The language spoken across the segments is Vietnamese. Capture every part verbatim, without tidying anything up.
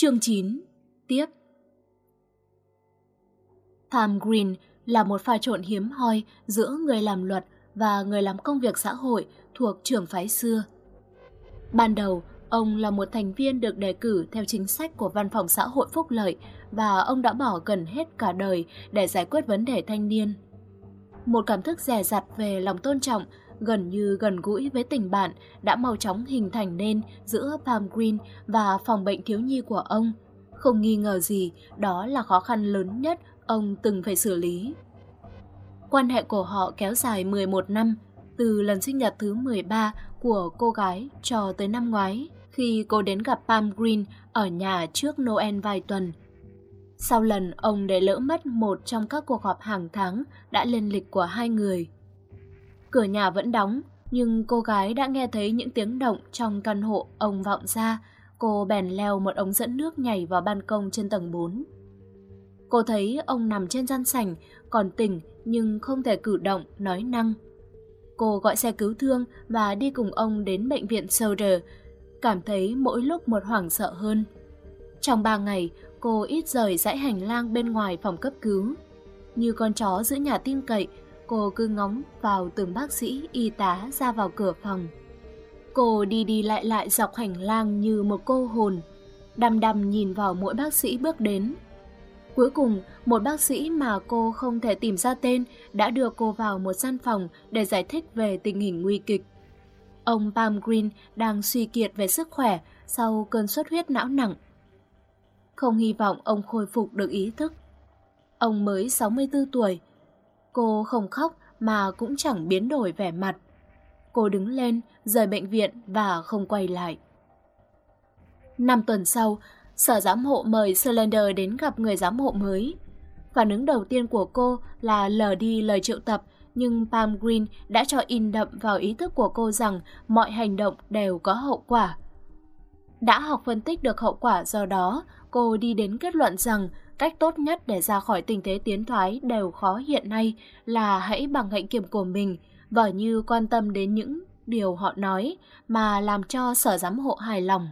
Chương chín. Tiếp. Palm Green là một pha trộn hiếm hoi giữa người làm luật và người làm công việc xã hội thuộc trường phái xưa. Ban đầu, ông là một thành viên được đề cử theo chính sách của Văn phòng xã hội phúc lợi và ông đã bỏ gần hết cả đời để giải quyết vấn đề thanh niên. Một cảm thức dè dặt về lòng tôn trọng, gần như gần gũi với tình bạn đã mau chóng hình thành nên giữa Palm Green và phòng bệnh thiếu nhi của ông. Không nghi ngờ gì, đó là khó khăn lớn nhất ông từng phải xử lý. Quan hệ của họ kéo dài mười một năm, từ lần sinh nhật thứ mười ba của cô gái cho tới năm ngoái, khi cô đến gặp Palm Green ở nhà trước Noel vài tuần. Sau lần ông để lỡ mất một trong các cuộc họp hàng tháng đã lên lịch của hai người. Cửa nhà vẫn đóng, nhưng cô gái đã nghe thấy những tiếng động trong căn hộ ông vọng ra. Cô bèn leo một ống dẫn nước nhảy vào ban công trên tầng bốn. Cô thấy ông nằm trên gian sảnh, còn tỉnh nhưng không thể cử động, nói năng. Cô gọi xe cứu thương và đi cùng ông đến bệnh viện Soldier, cảm thấy mỗi lúc một hoảng sợ hơn. Trong ba ngày, cô ít rời dãy hành lang bên ngoài phòng cấp cứu. Như con chó giữ nhà tin cậy, cô cứ ngóng vào từng bác sĩ, y tá ra vào cửa phòng. Cô đi đi lại lại dọc hành lang như một cô hồn, đăm đăm nhìn vào mỗi bác sĩ bước đến. Cuối cùng, một bác sĩ mà cô không thể tìm ra tên đã đưa cô vào một gian phòng để giải thích về tình hình nguy kịch. Ông Palm Green đang suy kiệt về sức khỏe sau cơn xuất huyết não nặng. Không hy vọng ông khôi phục được ý thức. Ông mới sáu mươi tư tuổi. Cô không khóc mà cũng chẳng biến đổi vẻ mặt. Cô đứng lên, rời bệnh viện và không quay lại. Năm tuần sau, sở giám hộ mời Slender đến gặp người giám hộ mới. Phản ứng đầu tiên của cô là lờ đi lời triệu tập, nhưng Palm Green đã cho in đậm vào ý thức của cô rằng mọi hành động đều có hậu quả. Đã học phân tích được hậu quả, do đó cô đi đến kết luận rằng cách tốt nhất để ra khỏi tình thế tiến thoái đều khó hiện nay là hãy bằng hạnh kiểm của mình, vờ như quan tâm đến những điều họ nói mà làm cho sở giám hộ hài lòng.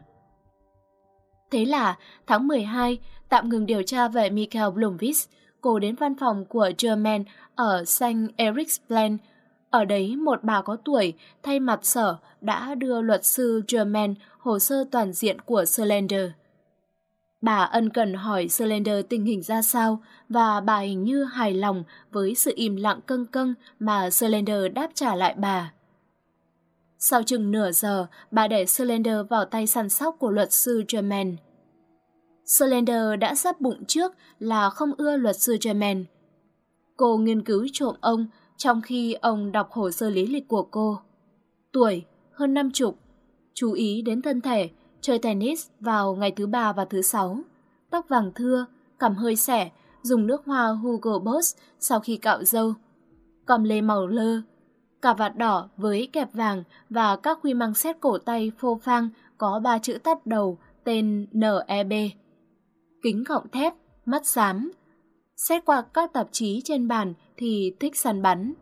Thế là tháng mười hai, tạm ngừng điều tra về Michael Blomqvist, cô đến văn phòng của Germain ở Saint Eriksplan. Ở đấy một bà có tuổi thay mặt sở đã đưa luật sư Germain hồ sơ toàn diện của Slender. Bà ân cần hỏi Slender tình hình ra sao và bà hình như hài lòng với sự im lặng câng câng mà Slender đáp trả lại bà. Sau chừng nửa giờ, bà để Slender vào tay săn sóc của luật sư Germain. Slender đã sắp bụng trước là không ưa luật sư Germain. Cô nghiên cứu trộm ông trong khi ông đọc hồ sơ lý lịch của cô. Tuổi, hơn năm chục, chú ý đến thân thể, chơi tennis vào ngày thứ ba và thứ sáu, tóc vàng thưa, cằm hơi xẻ, dùng nước hoa Hugo Boss sau khi cạo râu, còm lê màu lơ, cà vạt đỏ với kẹp vàng và các huy măng xét cổ tay phô phang có ba chữ tắt đầu tên en e bê. Kính gọng thép, mắt xám. Xét qua các tạp chí trên bàn thì thích săn bắn.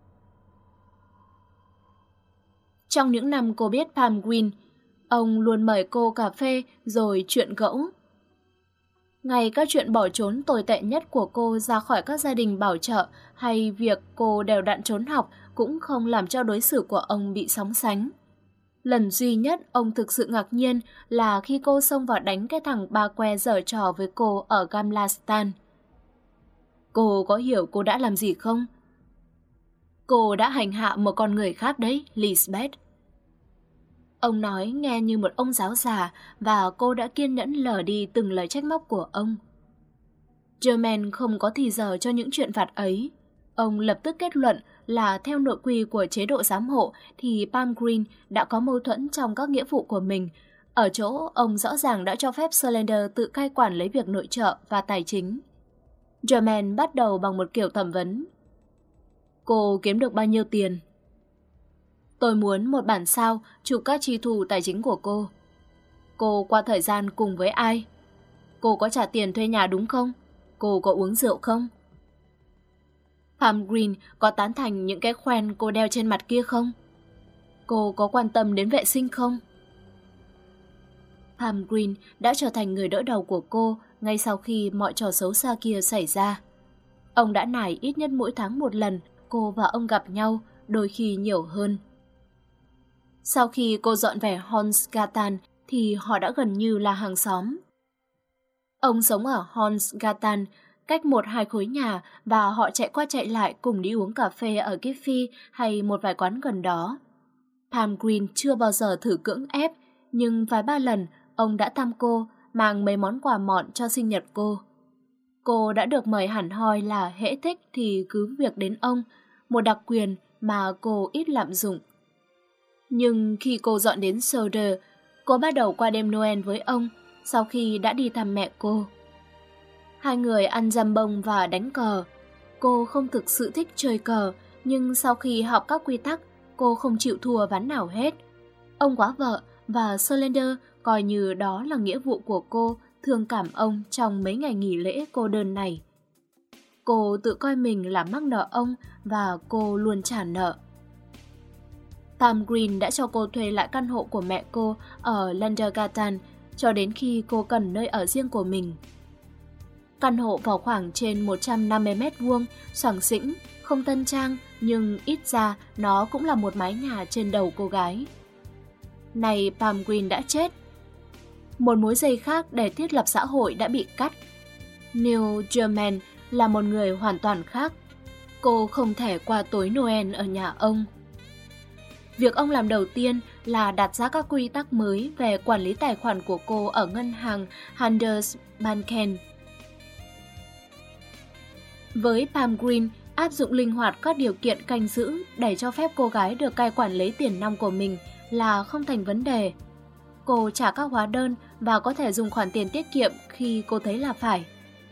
Trong những năm cô biết Palm Green, ông luôn mời cô cà phê rồi chuyện gẫu. Ngay các chuyện bỏ trốn tồi tệ nhất của cô ra khỏi các gia đình bảo trợ hay việc cô đều đặn trốn học cũng không làm cho đối xử của ông bị sóng sánh. Lần duy nhất ông thực sự ngạc nhiên là khi cô xông vào đánh cái thằng ba que giở trò với cô ở Gamlastan. Cô có hiểu cô đã làm gì không? Cô đã hành hạ một con người khác đấy, Lisbeth. Ông nói nghe như một ông giáo già và cô đã kiên nhẫn lờ đi từng lời trách móc của ông. Germain không có thì giờ cho những chuyện vặt ấy. Ông lập tức kết luận là theo nội quy của chế độ giám hộ thì Palm Green đã có mâu thuẫn trong các nghĩa vụ của mình. Ở chỗ ông rõ ràng đã cho phép Slender tự cai quản lấy việc nội trợ và tài chính. Germain bắt đầu bằng một kiểu thẩm vấn. Cô kiếm được bao nhiêu tiền? Tôi muốn một bản sao chụp các chi thu tài chính của cô. Cô qua thời gian cùng với ai? Cô có trả tiền thuê nhà đúng không? Cô có uống rượu không? Palm Green có tán thành những cái khoen cô đeo trên mặt kia không? Cô có quan tâm đến vệ sinh không? Pam Green đã trở thành người đỡ đầu của cô ngay sau khi mọi trò xấu xa kia xảy ra. Ông đã nài ít nhất mỗi tháng một lần cô và ông gặp nhau, đôi khi nhiều hơn. Sau khi cô dọn về Hornsgatan thì họ đã gần như là hàng xóm. Ông sống ở Hornsgatan, cách một hai khối nhà, và họ chạy qua chạy lại cùng đi uống cà phê ở Giffy hay một vài quán gần đó. Pam Green chưa bao giờ thử cưỡng ép, nhưng vài ba lần ông đã thăm cô, mang mấy món quà mọn cho sinh nhật cô. Cô đã được mời hẳn hoi là hễ thích thì cứ việc đến ông, một đặc quyền mà cô ít lạm dụng. Nhưng khi cô dọn đến Solder, cô bắt đầu qua đêm Noel với ông sau khi đã đi thăm mẹ cô. Hai người ăn dăm bông và đánh cờ. Cô không thực sự thích chơi cờ, nhưng sau khi học các quy tắc, cô không chịu thua ván nào hết. Ông quá vợ và Solander coi như đó là nghĩa vụ của cô thương cảm ông trong mấy ngày nghỉ lễ cô đơn này. Cô tự coi mình là mắc nợ ông và cô luôn trả nợ. Pam Green đã cho cô thuê lại căn hộ của mẹ cô ở Landergatan cho đến khi cô cần nơi ở riêng của mình. Căn hộ vào khoảng trên một trăm năm mươi mét vuông, xoàng xĩnh, không tân trang, nhưng ít ra nó cũng là một mái nhà trên đầu cô gái. Này Pam Green đã chết. Một mối dây khác để thiết lập xã hội đã bị cắt. Neil German là một người hoàn toàn khác. Cô không thể qua tối Noel ở nhà ông. Việc ông làm đầu tiên là đặt ra các quy tắc mới về quản lý tài khoản của cô ở ngân hàng Handelsbanken. Với Pam Green, áp dụng linh hoạt các điều kiện canh giữ để cho phép cô gái được cai quản lấy tiền nong của mình là không thành vấn đề. Cô trả các hóa đơn và có thể dùng khoản tiền tiết kiệm khi cô thấy là phải.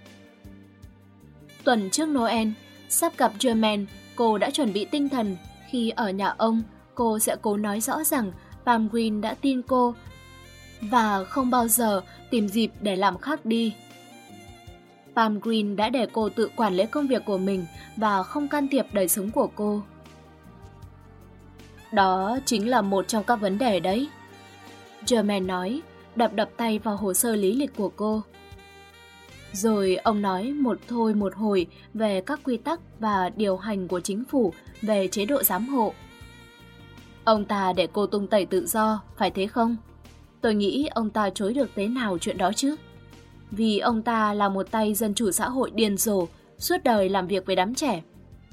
Tuần trước Noel, sắp gặp German, cô đã chuẩn bị tinh thần. Khi ở nhà ông, cô sẽ cố nói rõ rằng Pam Green đã tin cô và không bao giờ tìm dịp để làm khác đi. Pam Green đã để cô tự quản lý công việc của mình và không can thiệp đời sống của cô. Đó chính là một trong các vấn đề đấy, German nói, đập đập tay vào hồ sơ lý lịch của cô. Rồi ông nói một thôi một hồi về các quy tắc và điều hành của chính phủ về chế độ giám hộ. Ông ta để cô tung tẩy tự do, phải thế không? Tôi nghĩ ông ta chối được thế nào chuyện đó chứ? Vì ông ta là một tay dân chủ xã hội điên rồ, suốt đời làm việc với đám trẻ.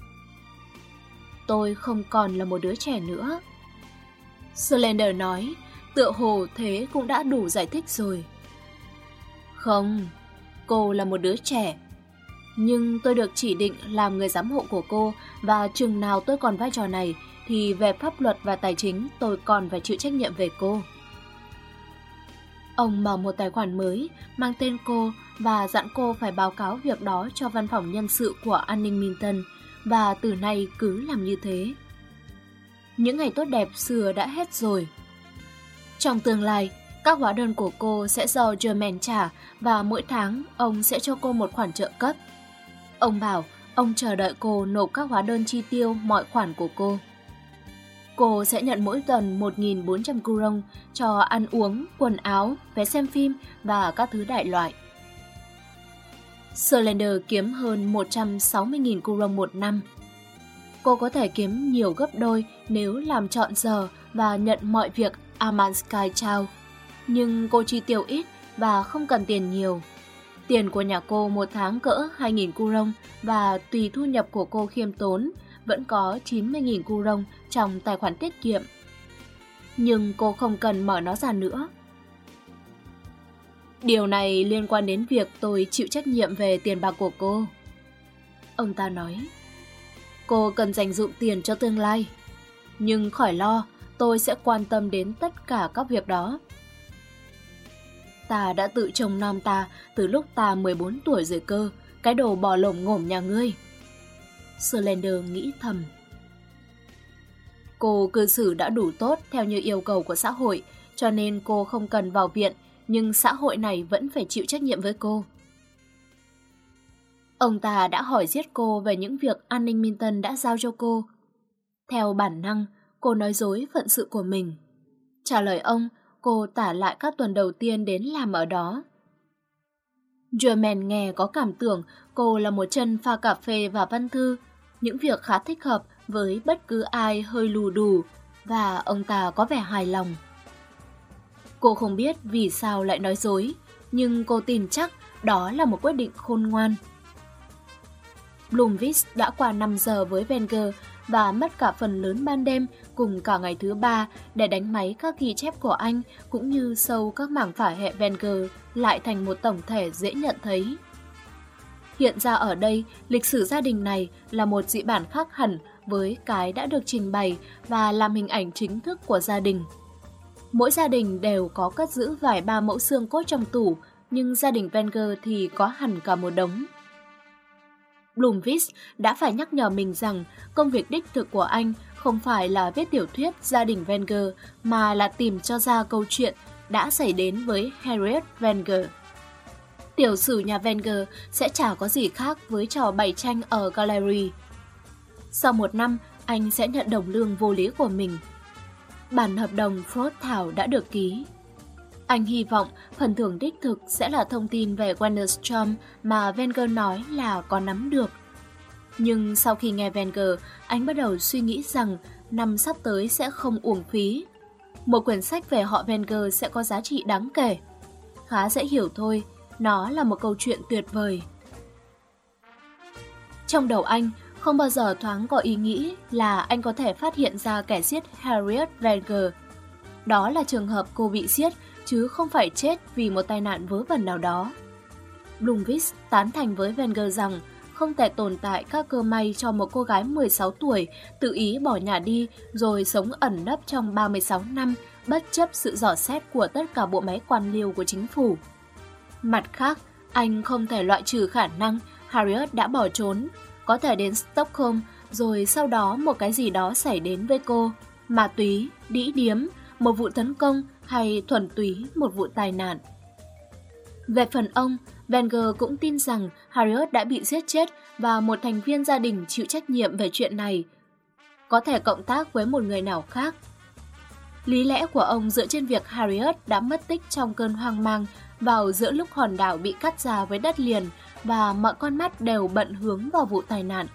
Tôi không còn là một đứa trẻ nữa, Slender nói, tựa hồ thế cũng đã đủ giải thích rồi. Không, cô là một đứa trẻ. Nhưng tôi được chỉ định làm người giám hộ của cô, và chừng nào tôi còn vai trò này thì về pháp luật và tài chính tôi còn phải chịu trách nhiệm về cô. Ông mở một tài khoản mới mang tên cô và dặn cô phải báo cáo việc đó cho văn phòng nhân sự của An ninh Minton, và từ nay cứ làm như thế. Những ngày tốt đẹp xưa đã hết rồi. Trong tương lai, các hóa đơn của cô sẽ do German trả và mỗi tháng ông sẽ cho cô một khoản trợ cấp. Ông bảo ông chờ đợi cô nộp các hóa đơn chi tiêu mọi khoản của cô. Cô sẽ nhận mỗi tuần một nghìn bốn trăm kuron cho ăn uống, quần áo, vé xem phim và các thứ đại loại. Slender kiếm hơn một trăm sáu mươi nghìn kuron một năm. Cô có thể kiếm nhiều gấp đôi nếu làm trọn giờ và nhận mọi việc Amanskaya trao. Nhưng cô chi tiêu ít và không cần tiền nhiều. Tiền của nhà cô một tháng cỡ hai nghìn kuron và tùy thu nhập của cô khiêm tốn, vẫn có chín mươi nghìn kuron trong tài khoản tiết kiệm. Nhưng cô không cần mở nó ra nữa. Điều này liên quan đến việc tôi chịu trách nhiệm về tiền bạc của cô, ông ta nói. Cô cần dành dụm tiền cho tương lai. Nhưng khỏi lo, tôi sẽ quan tâm đến tất cả các việc đó. Ta đã tự trông nom ta từ lúc ta mười bốn tuổi rồi cơ, cái đồ bò lổm ngổm nhà ngươi. Slender nghĩ thầm. Cô cư xử đã đủ tốt theo như yêu cầu của xã hội, cho nên cô không cần vào viện, nhưng xã hội này vẫn phải chịu trách nhiệm với cô. Ông ta đã hỏi giết cô về những việc An ninh Minton đã giao cho cô. Theo bản năng, cô nói dối phận sự của mình. Trả lời ông, cô tả lại các tuần đầu tiên đến làm ở đó. Germaine nghe có cảm tưởng cô là một chân pha cà phê và văn thư, những việc khá thích hợp với bất cứ ai hơi lù đù, và ông ta có vẻ hài lòng. Cô không biết vì sao lại nói dối, nhưng cô tin chắc đó là một quyết định khôn ngoan. Blomqvist đã qua năm giờ với Wenger và mất cả phần lớn ban đêm cùng cả ngày thứ ba để đánh máy các ghi chép của anh cũng như sâu các mảng phả hệ Wenger lại thành một tổng thể dễ nhận thấy. Hiện ra ở đây, lịch sử gia đình này là một dị bản khác hẳn với cái đã được trình bày và làm hình ảnh chính thức của gia đình. Mỗi gia đình đều có cất giữ vài ba mẫu xương cốt trong tủ, nhưng gia đình Wenger thì có hẳn cả một đống. Blomqvist đã phải nhắc nhở mình rằng công việc đích thực của anh không phải là viết tiểu thuyết gia đình Wenger mà là tìm cho ra câu chuyện đã xảy đến với Harriet Wenger. Tiểu sử nhà Wenger sẽ chả có gì khác với trò bày tranh ở gallery. Sau một năm, anh sẽ nhận đồng lương vô lý của mình. Bản hợp đồng Freud thảo đã được ký. Anh hy vọng phần thưởng đích thực sẽ là thông tin về Wennerstrom mà Wenger nói là có nắm được. Nhưng sau khi nghe Wenger, anh bắt đầu suy nghĩ rằng năm sắp tới sẽ không uổng phí. Một quyển sách về họ Wenger sẽ có giá trị đáng kể. Khá dễ hiểu thôi, nó là một câu chuyện tuyệt vời. Trong đầu anh, không bao giờ thoáng có ý nghĩ là anh có thể phát hiện ra kẻ giết Harriet Wenger. Đó là trường hợp cô bị giết, chứ không phải chết vì một tai nạn vớ vẩn nào đó. Blomqvist tán thành với Wenger rằng không thể tồn tại các cơ may cho một cô gái mười sáu tuổi tự ý bỏ nhà đi rồi sống ẩn nấp trong ba mươi sáu năm bất chấp sự dò xét của tất cả bộ máy quan liêu của chính phủ. Mặt khác, anh không thể loại trừ khả năng Harriet đã bỏ trốn, có thể đến Stockholm rồi sau đó một cái gì đó xảy đến với cô, ma túy, đĩ điếm, một vụ tấn công hay thuần túy một vụ tai nạn. Về phần ông, Wenger cũng tin rằng Harriet đã bị giết chết và một thành viên gia đình chịu trách nhiệm về chuyện này, có thể cộng tác với một người nào khác. Lý lẽ của ông dựa trên việc Harriet đã mất tích trong cơn hoang mang vào giữa lúc hòn đảo bị cắt ra với đất liền và mọi con mắt đều bận hướng vào vụ tai nạn.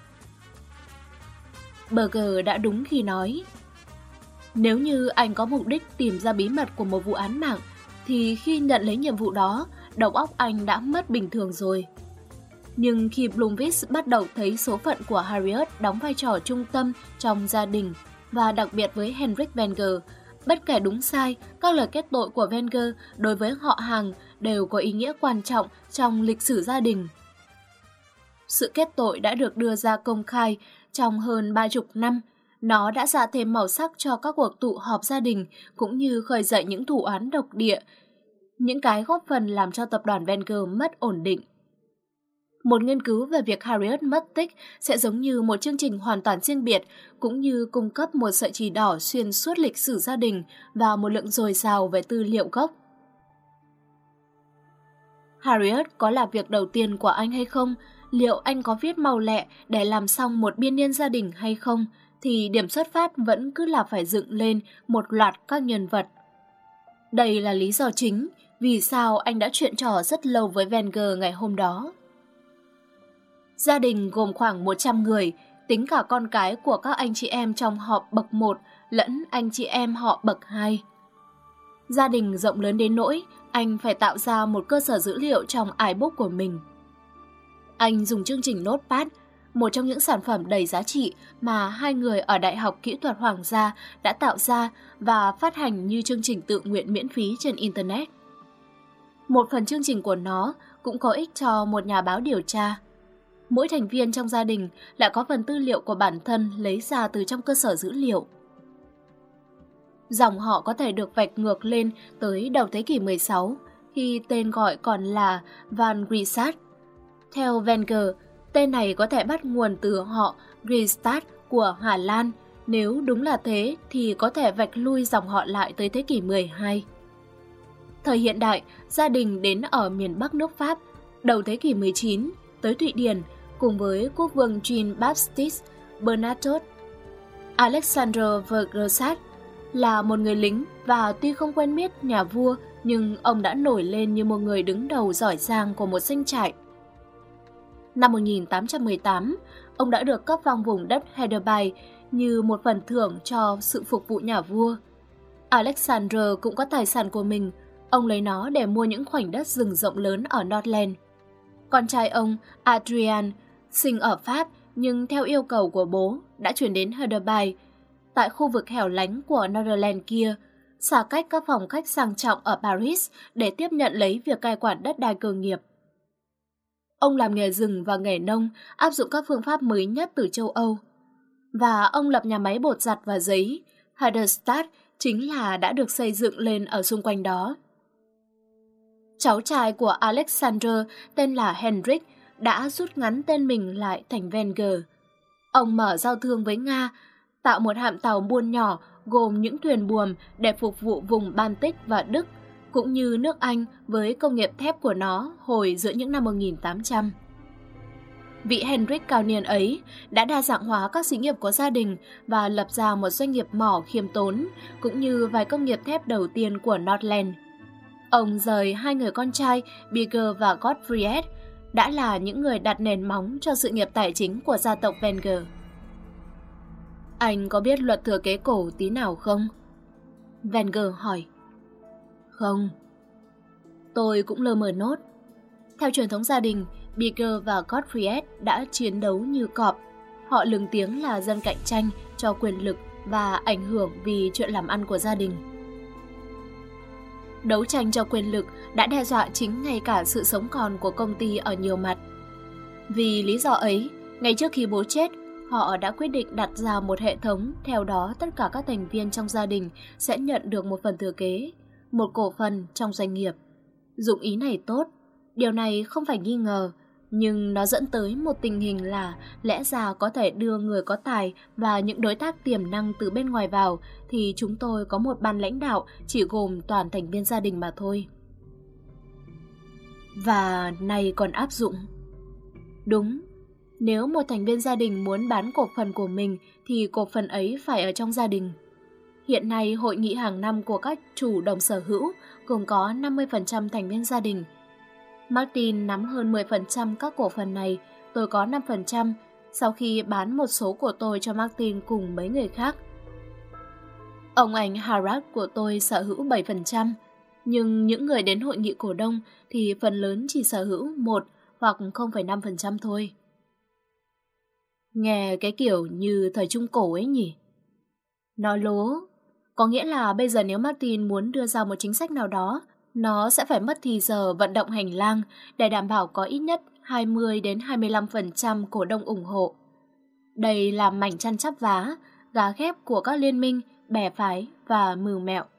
Berger đã đúng khi nói, nếu như anh có mục đích tìm ra bí mật của một vụ án mạng, thì khi nhận lấy nhiệm vụ đó, đầu óc anh đã mất bình thường rồi. Nhưng khi Blomqvist bắt đầu thấy số phận của Harriet đóng vai trò trung tâm trong gia đình, và đặc biệt với Henrik Wenger, bất kể đúng sai, các lời kết tội của Wenger đối với họ hàng đều có ý nghĩa quan trọng trong lịch sử gia đình. Sự kết tội đã được đưa ra công khai trong hơn ba chục năm. Nó đã ra thêm màu sắc cho các cuộc tụ họp gia đình cũng như khơi dậy những thủ án độc địa, những cái góp phần làm cho tập đoàn Wenger mất ổn định. Một nghiên cứu về việc Harriet mất tích sẽ giống như một chương trình hoàn toàn riêng biệt, cũng như cung cấp một sợi chỉ đỏ xuyên suốt lịch sử gia đình và một lượng dồi dào về tư liệu gốc. Harriet có là việc đầu tiên của anh hay không? Liệu anh có viết mau lẹ để làm xong một biên niên gia đình hay không? Thì điểm xuất phát vẫn cứ là phải dựng lên một loạt các nhân vật. Đây là lý do chính vì sao anh đã chuyện trò rất lâu với Wenger ngày hôm đó. Gia đình gồm khoảng một trăm người, tính cả con cái của các anh chị em trong họ bậc một lẫn anh chị em họ bậc hai. Gia đình rộng lớn đến nỗi anh phải tạo ra một cơ sở dữ liệu trong iBook của mình. Anh dùng chương trình Notepad, một trong những sản phẩm đầy giá trị mà hai người ở Đại học Kỹ thuật Hoàng gia đã tạo ra và phát hành như chương trình tự nguyện miễn phí trên Internet. Một phần chương trình của nó cũng có ích cho một nhà báo điều tra. Mỗi thành viên trong gia đình lại có phần tư liệu của bản thân lấy ra từ trong cơ sở dữ liệu. Dòng họ có thể được vạch ngược lên tới đầu thế kỷ mười sáu, khi tên gọi còn là Van Grisat. Theo Wenger, tên này có thể bắt nguồn từ họ Gristat của Hà Lan. Nếu đúng là thế thì có thể vạch lui dòng họ lại tới thế kỷ mười hai. Thời hiện đại, gia đình đến ở miền Bắc nước Pháp, đầu thế kỷ mười chín, tới Thụy Điển, cùng với quốc vương Jean Baptiste Bernadotte, Alexandre Vergresat, là một người lính và tuy không quen biết nhà vua, nhưng ông đã nổi lên như một người đứng đầu giỏi giang của một doanh trại. Năm một nghìn tám trăm mười tám, ông đã được cấp phong vùng đất Hyderabad như một phần thưởng cho sự phục vụ nhà vua. Alexander cũng có tài sản của mình, ông lấy nó để mua những khoảnh đất rừng rộng lớn ở Northland. Con trai ông, Adrian, sinh ở Pháp nhưng theo yêu cầu của bố đã chuyển đến Hyderabad, tại khu vực hẻo lánh của Northland kia, xa cách các phòng khách sang trọng ở Paris để tiếp nhận lấy việc cai quản đất đai cơ nghiệp. Ông làm nghề rừng và nghề nông, áp dụng các phương pháp mới nhất từ châu Âu. Và ông lập nhà máy bột giặt và giấy, Halberstadt chính là đã được xây dựng lên ở xung quanh đó. Cháu trai của Alexander tên là Henrik đã rút ngắn tên mình lại thành Wenger. Ông mở giao thương với Nga, tạo một hạm tàu buôn nhỏ gồm những thuyền buồm để phục vụ vùng Baltic và Đức, cũng như nước Anh với công nghiệp thép của nó hồi giữa những năm một nghìn tám trăm. Vị Henrik cao niên ấy đã đa dạng hóa các xí nghiệp của gia đình và lập ra một doanh nghiệp mỏ khiêm tốn, cũng như vài công nghiệp thép đầu tiên của Northland. Ông rời hai người con trai Birger và Gottfried đã là những người đặt nền móng cho sự nghiệp tài chính của gia tộc Wenger. Anh có biết luật thừa kế cổ tí nào không? Wenger hỏi. Không. Tôi cũng lơ mờ nốt. Theo truyền thống gia đình, Birger và Gottfried đã chiến đấu như cọp. Họ lừng tiếng là dân cạnh tranh cho quyền lực và ảnh hưởng vì chuyện làm ăn của gia đình. Đấu tranh cho quyền lực đã đe dọa chính ngay cả sự sống còn của công ty ở nhiều mặt. Vì lý do ấy, ngay trước khi bố chết, họ đã quyết định đặt ra một hệ thống, theo đó tất cả các thành viên trong gia đình sẽ nhận được một phần thừa kế, một cổ phần trong doanh nghiệp. Dụng ý này tốt, điều này không phải nghi ngờ, nhưng nó dẫn tới một tình hình là lẽ ra có thể đưa người có tài và những đối tác tiềm năng từ bên ngoài vào, thì chúng tôi có một ban lãnh đạo chỉ gồm toàn thành viên gia đình mà thôi. Và nay còn áp dụng. Đúng, nếu một thành viên gia đình muốn bán cổ phần của mình thì cổ phần ấy phải ở trong gia đình. Hiện nay hội nghị hàng năm của các chủ đồng sở hữu gồm có năm mươi phần trăm thành viên gia đình. Martin nắm hơn mười phần trăm các cổ phần này, tôi có năm phần trăm sau khi bán một số của tôi cho Martin cùng mấy người khác. Ông anh Harald của tôi sở hữu bảy phần trăm, nhưng những người đến hội nghị cổ đông thì phần lớn chỉ sở hữu một hoặc không phẩy năm phần trăm thôi. Nghe cái kiểu như thời Trung Cổ ấy nhỉ? Nó lố, có nghĩa là bây giờ nếu Martin muốn đưa ra một chính sách nào đó, nó sẽ phải mất thì giờ vận động hành lang để đảm bảo có ít nhất hai mươi đến hai mươi lăm phần trăm cổ đông ủng hộ. Đây là mảnh chăn chắp vá, gá ghép của các liên minh, bè phái và mưu mẹo.